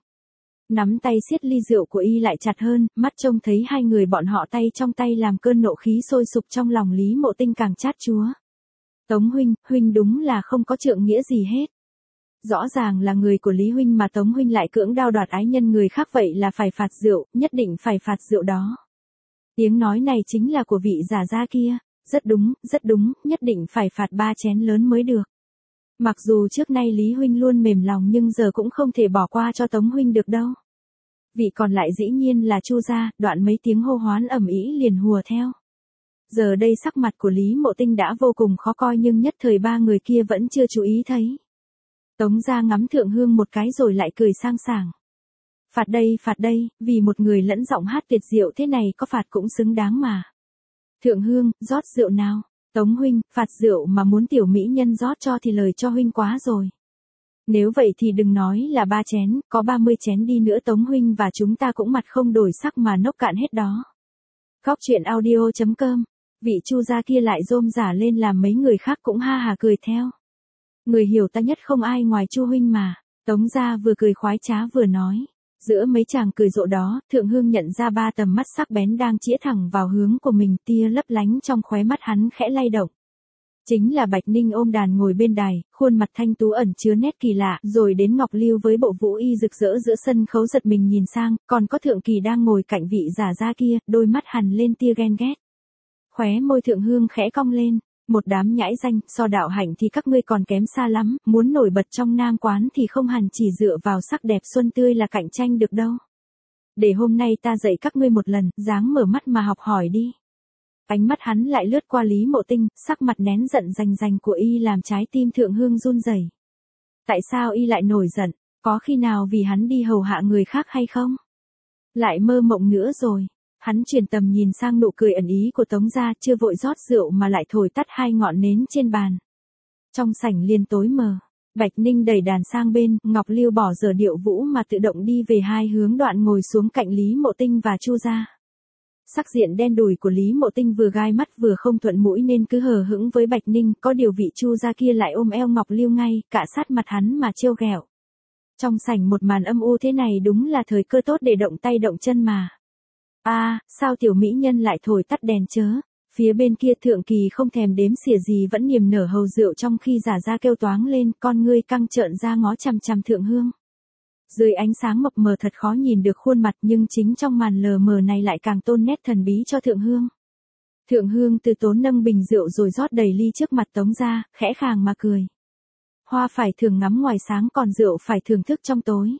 Nắm tay siết ly rượu của y lại chặt hơn, mắt trông thấy hai người bọn họ tay trong tay làm cơn nộ khí sôi sục trong lòng Lý Mộ Tinh càng chát chúa. Tống huynh, huynh đúng là không có trượng nghĩa gì hết. Rõ ràng là người của Lý huynh mà Tống huynh lại cưỡng đao đoạt ái nhân người khác, vậy là phải phạt rượu, nhất định phải phạt rượu đó. Tiếng nói này chính là của vị giả gia kia, rất đúng, rất đúng, nhất định phải phạt ba chén lớn mới được. Mặc dù trước nay Lý Huynh luôn mềm lòng nhưng giờ cũng không thể bỏ qua cho Tống Huynh được đâu. Vị còn lại dĩ nhiên là Chu gia, đoạn mấy tiếng hô hoán ầm ĩ liền hùa theo. Giờ đây sắc mặt của Lý Mộ Tinh đã vô cùng khó coi nhưng nhất thời ba người kia vẫn chưa chú ý thấy. Tống gia ngắm Thượng Hương một cái rồi lại cười sang sảng. Phạt đây phạt đây, vì một người lẫn giọng hát tuyệt diệu thế này có phạt cũng xứng đáng mà. Thượng Hương, rót rượu nào. Tống Huynh, phạt rượu mà muốn tiểu mỹ nhân rót cho thì lời cho Huynh quá rồi. Nếu vậy thì đừng nói là ba chén, có ba mươi chén đi nữa Tống Huynh và chúng ta cũng mặt không đổi sắc mà nốc cạn hết đó. Góc truyện audio chấm com, vị Chu gia kia lại rôm rả lên làm mấy người khác cũng ha hà cười theo. Người hiểu ta nhất không ai ngoài Chu Huynh mà, Tống gia vừa cười khoái trá vừa nói. Giữa mấy chàng cười rộ đó, Thượng Hương nhận ra ba tầm mắt sắc bén đang chĩa thẳng vào hướng của mình, tia lấp lánh trong khóe mắt hắn khẽ lay động. Chính là Bạch Ninh ôm đàn ngồi bên đài, khuôn mặt thanh tú ẩn chứa nét kỳ lạ, rồi đến Ngọc Lưu với bộ vũ y rực rỡ giữa sân khấu giật mình nhìn sang, còn có Thượng Kỳ đang ngồi cạnh vị giả gia kia, đôi mắt hằn lên tia ghen ghét. Khóe môi Thượng Hương khẽ cong lên, một đám nhãi danh, so đạo hạnh thì các ngươi còn kém xa lắm, muốn nổi bật trong nam quán thì không hẳn chỉ dựa vào sắc đẹp xuân tươi là cạnh tranh được đâu. Để hôm nay ta dạy các ngươi một lần, dáng mở mắt mà học hỏi đi. Ánh mắt hắn lại lướt qua Lý Mộ Tinh, sắc mặt nén giận rành rành của y làm trái tim Thượng Hương run rẩy. Tại sao y lại nổi giận, có khi nào vì hắn đi hầu hạ người khác hay không? Lại mơ mộng nữa rồi. Hắn chuyển tầm nhìn sang nụ cười ẩn ý của Tống gia, chưa vội rót rượu mà lại thổi tắt hai ngọn nến trên bàn. Trong sảnh liền tối mờ, Bạch Ninh đẩy đàn sang bên, Ngọc Lưu bỏ dở điệu vũ mà tự động đi về hai hướng, đoạn ngồi xuống cạnh Lý Mộ Tinh và Chu gia. Sắc diện đen đùi của Lý Mộ Tinh vừa gai mắt vừa không thuận mũi nên cứ hờ hững với Bạch Ninh, có điều vị Chu gia kia lại ôm eo Ngọc Lưu ngay, cạ sát mặt hắn mà trêu ghẹo. Trong sảnh một màn âm u thế này đúng là thời cơ tốt để động tay động chân mà. A, à, sao tiểu mỹ nhân lại thổi tắt đèn chớ? Phía bên kia Thượng Kỳ không thèm đếm xỉa gì vẫn niềm nở hầu rượu trong khi giả ra kêu toáng lên, con ngươi căng trợn ra ngó chằm chằm Thượng Hương. Dưới ánh sáng mập mờ thật khó nhìn được khuôn mặt nhưng chính trong màn lờ mờ này lại càng tôn nét thần bí cho Thượng Hương. Thượng Hương từ tốn nâng bình rượu rồi rót đầy ly trước mặt Tống gia, khẽ khàng mà cười. Hoa phải thường ngắm ngoài sáng còn rượu phải thưởng thức trong tối.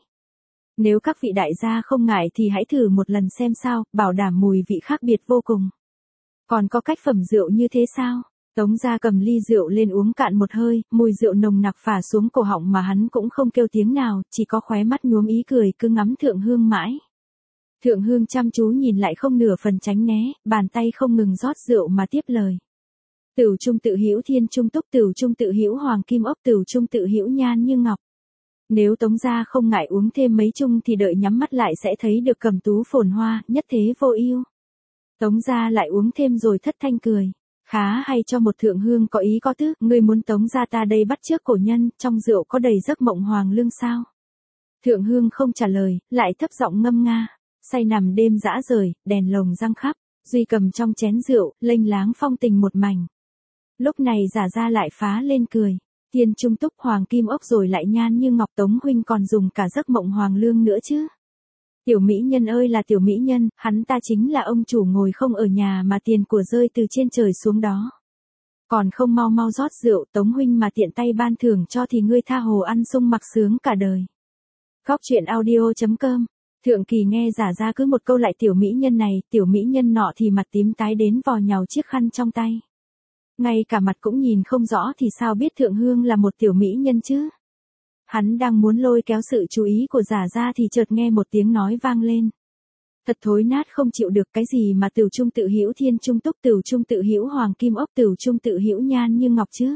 Nếu các vị đại gia không ngại thì hãy thử một lần xem sao, bảo đảm mùi vị khác biệt vô cùng. Còn có cách phẩm rượu như thế sao? Tống gia cầm ly rượu lên uống cạn một hơi, mùi rượu nồng nặc phả xuống cổ họng mà hắn cũng không kêu tiếng nào, chỉ có khóe mắt nhuốm ý cười cứ ngắm Thượng Hương mãi. Thượng Hương chăm chú nhìn lại không nửa phần tránh né, bàn tay không ngừng rót rượu mà tiếp lời. Tửu trung tự hữu thiên trung túc, tửu trung tự hữu hoàng kim ốc, tửu trung tự hữu nhan như ngọc. Nếu Tống gia không ngại uống thêm mấy chung thì đợi nhắm mắt lại sẽ thấy được cẩm tú phồn hoa, nhất thế vô ưu. Tống gia lại uống thêm rồi thất thanh cười. Khá hay cho một Thượng Hương có ý có tứ, ngươi muốn Tống gia ta đây bắt chước cổ nhân, trong rượu có đầy giấc mộng hoàng lương sao? Thượng Hương không trả lời, lại thấp giọng ngâm nga. Say nằm đêm dã rời, đèn lồng răng khắp, duy cầm trong chén rượu, lênh láng phong tình một mảnh. Lúc này giả ra lại phá lên cười. Tiên trung túc hoàng kim ốc rồi lại nhan như ngọc, Tống huynh còn dùng cả giấc mộng hoàng lương nữa chứ. Tiểu mỹ nhân ơi là tiểu mỹ nhân, hắn ta chính là ông chủ ngồi không ở nhà mà tiền của rơi từ trên trời xuống đó. Còn không mau mau rót rượu, Tống huynh mà tiện tay ban thưởng cho thì ngươi tha hồ ăn sung mặc sướng cả đời. Góc truyện audio chấm com. Thượng Kỳ nghe giả ra cứ một câu lại tiểu mỹ nhân này, tiểu mỹ nhân nọ thì mặt tím tái đến vò nhàu chiếc khăn trong tay. Ngay cả mặt cũng nhìn không rõ thì sao biết Thượng Hương là một tiểu mỹ nhân chứ? Hắn đang muốn lôi kéo sự chú ý của giả ra thì chợt nghe một tiếng nói vang lên. Thật thối nát không chịu được, cái gì mà tửu trung tự hữu thiên trung túc, tửu trung tự hữu hoàng kim ốc, tửu trung tự hữu nhan như ngọc chứ?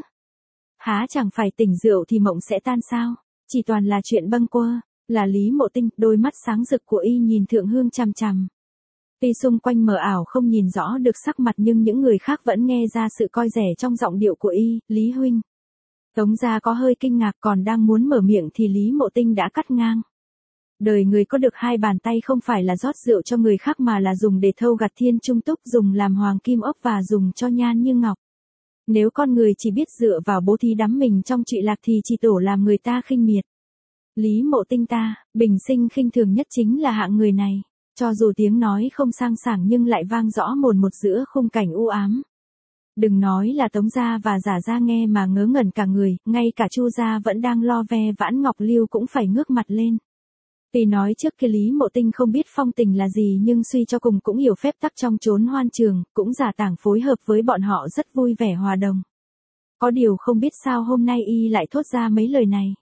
Há chẳng phải tỉnh rượu thì mộng sẽ tan sao? Chỉ toàn là chuyện bâng quơ. Là Lý Mộ Tinh, đôi mắt sáng rực của y nhìn Thượng Hương chằm chằm. Tuy xung quanh mờ ảo không nhìn rõ được sắc mặt nhưng những người khác vẫn nghe ra sự coi rẻ trong giọng điệu của y. Lý huynh. Tống gia có hơi kinh ngạc, còn đang muốn mở miệng thì Lý Mộ Tinh đã cắt ngang. Đời người có được hai bàn tay không phải là rót rượu cho người khác mà là dùng để thâu gặt thiên trung túc, dùng làm hoàng kim ốc và dùng cho nhan như ngọc. Nếu con người chỉ biết dựa vào bố thí đắm mình trong trụy lạc thì chỉ tổ làm người ta khinh miệt. Lý Mộ Tinh ta, bình sinh khinh thường nhất chính là hạng người này. Cho dù tiếng nói không sang sảng nhưng lại vang rõ mồn một giữa khung cảnh u ám. Đừng nói là Tống gia và Giả gia nghe mà ngớ ngẩn cả người, ngay cả Chu gia vẫn đang lo ve vãn Ngọc Lưu cũng phải ngước mặt lên. Tuy nói trước kia Lý Mộ Tinh không biết phong tình là gì nhưng suy cho cùng cũng hiểu phép tắc trong chốn hoan trường, cũng giả tảng phối hợp với bọn họ rất vui vẻ hòa đồng. Có điều không biết sao hôm nay y lại thốt ra mấy lời này.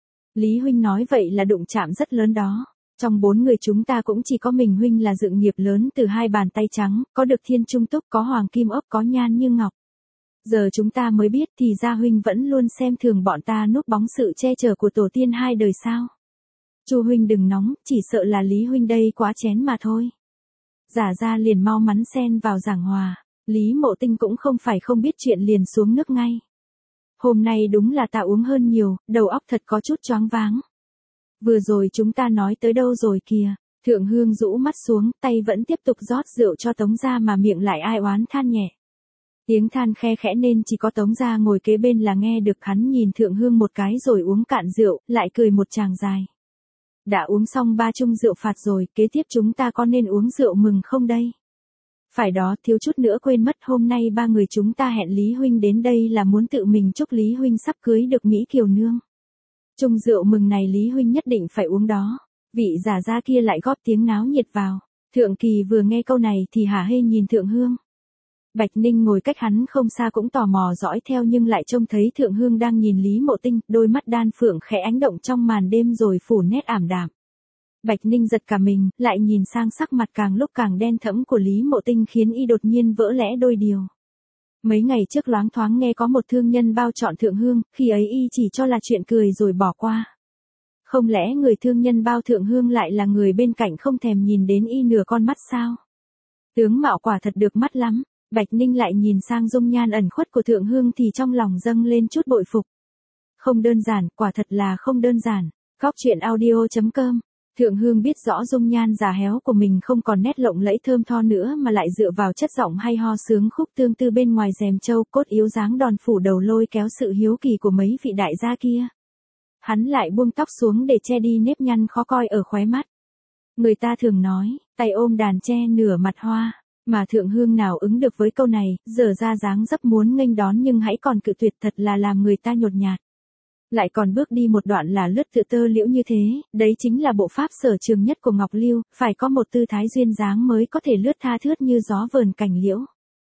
Lý huynh nói vậy là đụng chạm rất lớn đó. Trong bốn người chúng ta cũng chỉ có mình huynh là dựng nghiệp lớn từ hai bàn tay trắng, có được thiên trung túc, có hoàng kim ốc, có nhan như ngọc. Giờ chúng ta mới biết thì ra huynh vẫn luôn xem thường bọn ta núp bóng sự che chở của tổ tiên hai đời sao. Chu huynh đừng nóng, chỉ sợ là Lý huynh đây quá chén mà thôi. Giả gia liền mau mắn xen vào giảng hòa, Lý Mộ Tinh cũng không phải không biết chuyện liền xuống nước ngay. Hôm nay đúng là ta uống hơn nhiều, đầu óc thật có chút choáng váng. Vừa rồi chúng ta nói tới đâu rồi kìa, Thượng Hương rũ mắt xuống, tay vẫn tiếp tục rót rượu cho Tống gia mà miệng lại ai oán than nhẹ. Tiếng than khe khẽ nên chỉ có Tống gia ngồi kế bên là nghe được, hắn nhìn Thượng Hương một cái rồi uống cạn rượu, lại cười một tràng dài. Đã uống xong ba chung rượu phạt rồi, kế tiếp chúng ta có nên uống rượu mừng không đây? Phải đó, thiếu chút nữa quên mất, hôm nay ba người chúng ta hẹn Lý huynh đến đây là muốn tự mình chúc Lý huynh sắp cưới được Mỹ Kiều nương. Chung rượu mừng này Lý huynh nhất định phải uống đó. Vị Giả gia kia lại góp tiếng náo nhiệt vào. Thượng Kỳ vừa nghe câu này thì hả hê nhìn Thượng Hương. Bạch Ninh ngồi cách hắn không xa cũng tò mò dõi theo nhưng lại trông thấy Thượng Hương đang nhìn Lý Mộ Tinh, đôi mắt đan phượng khẽ ánh động trong màn đêm rồi phủ nét ảm đạm. Bạch Ninh giật cả mình, lại nhìn sang sắc mặt càng lúc càng đen thẫm của Lý Mộ Tinh khiến y đột nhiên vỡ lẽ đôi điều. Mấy ngày trước loáng thoáng nghe có một thương nhân bao chọn Thượng Hương, khi ấy y chỉ cho là chuyện cười rồi bỏ qua. Không lẽ người thương nhân bao Thượng Hương lại là người bên cạnh không thèm nhìn đến y nửa con mắt sao? Tướng mạo quả thật được mắt lắm. Bạch Ninh lại nhìn sang dung nhan ẩn khuất của Thượng Hương thì trong lòng dâng lên chút bội phục. Không đơn giản, quả thật là không đơn giản. Góc truyện audio chấm com. Thượng Hương biết rõ dung nhan già héo của mình không còn nét lộng lẫy thơm tho nữa mà lại dựa vào chất giọng hay ho sướng khúc tương tư bên ngoài rèm châu, cốt yếu dáng đòn phủ đầu lôi kéo sự hiếu kỳ của mấy vị đại gia kia. Hắn lại buông tóc xuống để che đi nếp nhăn khó coi ở khóe mắt. Người ta thường nói, tay ôm đàn che nửa mặt hoa. Mà Thượng Hương nào ứng được với câu này, giờ ra dáng dấp muốn nghênh đón nhưng hãy còn cự tuyệt, thật là làm người ta nhột nhạt. Lại còn bước đi một đoạn là lướt tựa tơ liễu như thế, đấy chính là bộ pháp sở trường nhất của Ngọc Lưu, phải có một tư thái duyên dáng mới có thể lướt tha thướt như gió vờn cành liễu.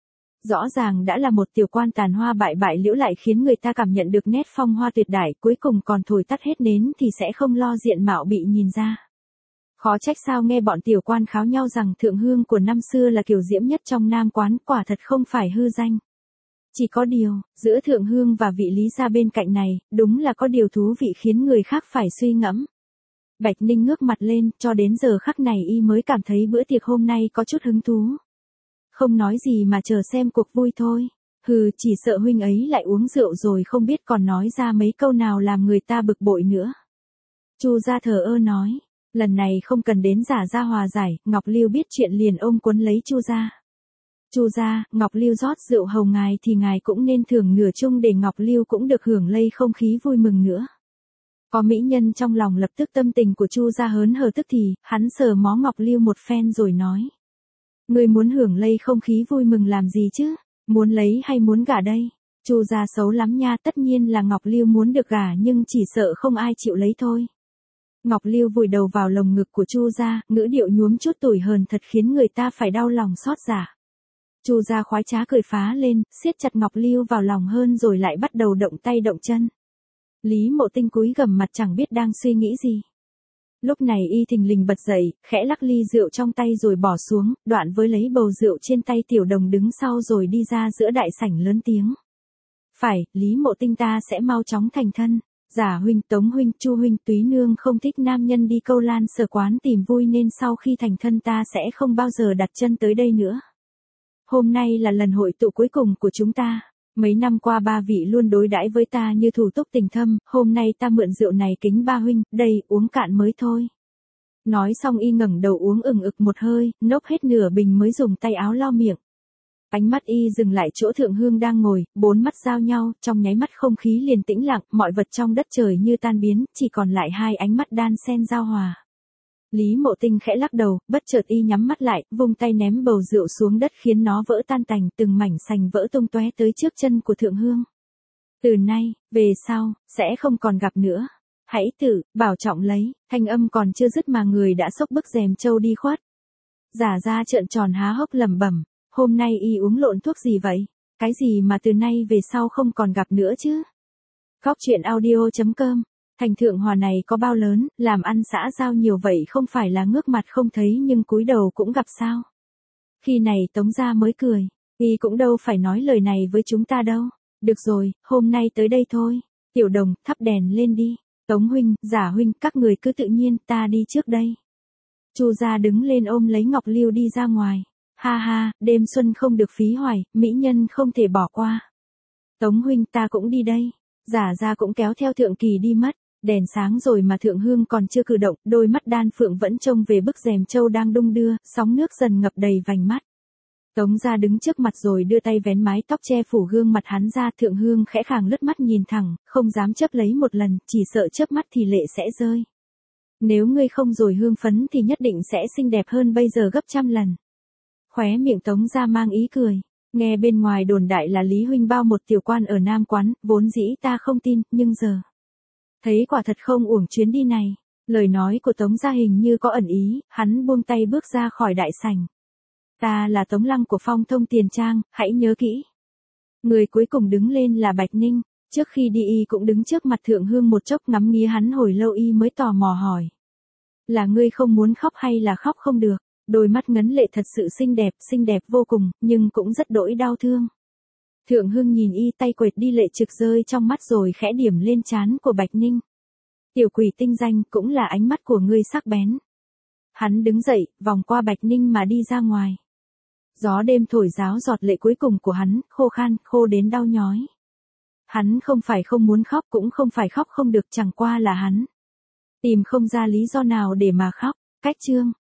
Rõ ràng đã là một tiểu quan tàn hoa bại bại liễu lại khiến người ta cảm nhận được nét phong hoa tuyệt đại, cuối cùng còn thổi tắt hết nến thì sẽ không lo diện mạo bị nhìn ra. Khó trách sao nghe bọn tiểu quan kháo nhau rằng Thượng Hương của năm xưa là kiểu diễm nhất trong nam quán, quả thật không phải hư danh. Chỉ có điều, giữa Thượng Hương và vị Lý gia bên cạnh này, đúng là có điều thú vị khiến người khác phải suy ngẫm. Bạch Ninh ngước mặt lên, cho đến giờ khắc này y mới cảm thấy bữa tiệc hôm nay có chút hứng thú. Không nói gì mà chờ xem cuộc vui thôi. Hừ, chỉ sợ huynh ấy lại uống rượu rồi không biết còn nói ra mấy câu nào làm người ta bực bội nữa. Chu gia thờ ơ nói. Lần này không cần đến Giả gia hòa giải, Ngọc Lưu biết chuyện liền ôm cuốn lấy Chu gia. Chu gia, Ngọc Lưu rót rượu hầu ngài thì ngài cũng nên thưởng nửa chung để Ngọc Lưu cũng được hưởng lây không khí vui mừng nữa. Có mỹ nhân trong lòng lập tức tâm tình của Chu gia hớn hở tức thì, hắn sờ mó Ngọc Lưu một phen rồi nói. Ngươi muốn hưởng lây không khí vui mừng làm gì chứ? Muốn lấy hay muốn gả đây? Chu gia xấu lắm nha, tất nhiên là Ngọc Lưu muốn được gả nhưng chỉ sợ không ai chịu lấy thôi. Ngọc Lưu vùi đầu vào lồng ngực của Chu gia, ngữ điệu nhuốm chút tủi hờn thật khiến người ta phải đau lòng xót dạ. Chu gia khoái trá cười phá lên, siết chặt Ngọc Lưu vào lòng hơn rồi lại bắt đầu động tay động chân. Lý Mộ Tinh cúi gằm mặt chẳng biết đang suy nghĩ gì. Lúc này y thình lình bật dậy, khẽ lắc ly rượu trong tay rồi bỏ xuống, đoạn với lấy bầu rượu trên tay Tiểu Đồng đứng sau rồi đi ra giữa đại sảnh lớn tiếng. Phải, Lý Mộ Tinh ta sẽ mau chóng thành thân. Giả huynh, Tống huynh, Chu huynh, Túy nương không thích nam nhân đi câu lan sở quán tìm vui nên sau khi thành thân ta sẽ không bao giờ đặt chân tới đây nữa. Hôm nay là lần hội tụ cuối cùng của chúng ta. Mấy năm qua ba vị luôn đối đãi với ta như thủ túc tình thâm, hôm nay ta mượn rượu này kính ba huynh, đây, uống cạn mới thôi. Nói xong y ngẩng đầu uống ừng ực một hơi, nốc hết nửa bình mới dùng tay áo lau miệng. Ánh mắt y dừng lại chỗ Thượng Hương đang ngồi, bốn mắt giao nhau, trong nháy mắt không khí liền tĩnh lặng, mọi vật trong đất trời như tan biến, chỉ còn lại hai ánh mắt đan xen giao hòa. Lý Mộ Tinh khẽ lắc đầu, bất chợt y nhắm mắt lại, vung tay ném bầu rượu xuống đất khiến nó vỡ tan tành, từng mảnh sành vỡ tung tóe tới trước chân của Thượng Hương. Từ nay, về sau, sẽ không còn gặp nữa. Hãy tự, bảo trọng lấy, thanh âm còn chưa dứt mà người đã xốc bức rèm trâu đi khuất. Giả ra trợn tròn há hốc lẩm bẩm, hôm nay y uống lộn thuốc gì vậy? Cái gì mà từ nay về sau không còn gặp nữa chứ? Góc truyện audio chấm com. Thành Thượng Hòa này có bao lớn, làm ăn xã giao nhiều vậy không phải là ngước mặt không thấy nhưng cúi đầu cũng gặp sao? Khi này Tống gia mới cười, y cũng đâu phải nói lời này với chúng ta đâu. Được rồi, hôm nay tới đây thôi. Tiểu Đồng, thắp đèn lên đi. Tống huynh, Giả huynh, các người cứ tự nhiên, ta đi trước đây. Chu gia đứng lên ôm lấy Ngọc Lưu đi ra ngoài. Ha ha, đêm xuân không được phí hoài, mỹ nhân không thể bỏ qua. Tống huynh, ta cũng đi đây. Giả gia cũng kéo theo Thượng Kỳ đi mất. Đèn sáng rồi mà Thượng Hương còn chưa cử động, đôi mắt đan phượng vẫn trông về bức rèm trâu đang đung đưa, sóng nước dần ngập đầy vành mắt. Tống gia đứng trước mặt rồi đưa tay vén mái tóc che phủ gương mặt hắn ra. Thượng Hương khẽ khàng lướt mắt nhìn thẳng, không dám chớp lấy một lần, chỉ sợ chớp mắt thì lệ sẽ rơi. Nếu ngươi không rồi hương phấn thì nhất định sẽ xinh đẹp hơn bây giờ gấp trăm lần. Khóe miệng Tống gia mang ý cười. Nghe bên ngoài đồn đại là Lý huynh bao một tiểu quan ở Nam Quán, vốn dĩ ta không tin, nhưng giờ thấy quả thật không uổng chuyến đi này. Lời nói của Tống gia hình như có ẩn ý, hắn buông tay bước ra khỏi đại sảnh. Ta là Tống Lăng của Phong Thông Tiền Trang, hãy nhớ kỹ. Người cuối cùng đứng lên là Bạch Ninh, trước khi đi y cũng đứng trước mặt Thượng Hương một chốc ngắm nghía hắn hồi lâu y mới tò mò hỏi. Là ngươi không muốn khóc hay là khóc không được? Đôi mắt ngấn lệ thật sự xinh đẹp, xinh đẹp vô cùng, nhưng cũng rất đỗi đau thương. Thượng Hương nhìn y tay quệt đi lệ trực rơi trong mắt rồi khẽ điểm lên trán của Bạch Ninh. Tiểu quỷ tinh danh cũng là ánh mắt của ngươi sắc bén. Hắn đứng dậy, vòng qua Bạch Ninh mà đi ra ngoài. Gió đêm thổi ráo giọt lệ cuối cùng của hắn, khô khan, khô đến đau nhói. Hắn không phải không muốn khóc cũng không phải khóc không được, chẳng qua là hắn tìm không ra lý do nào để mà khóc. Cách chương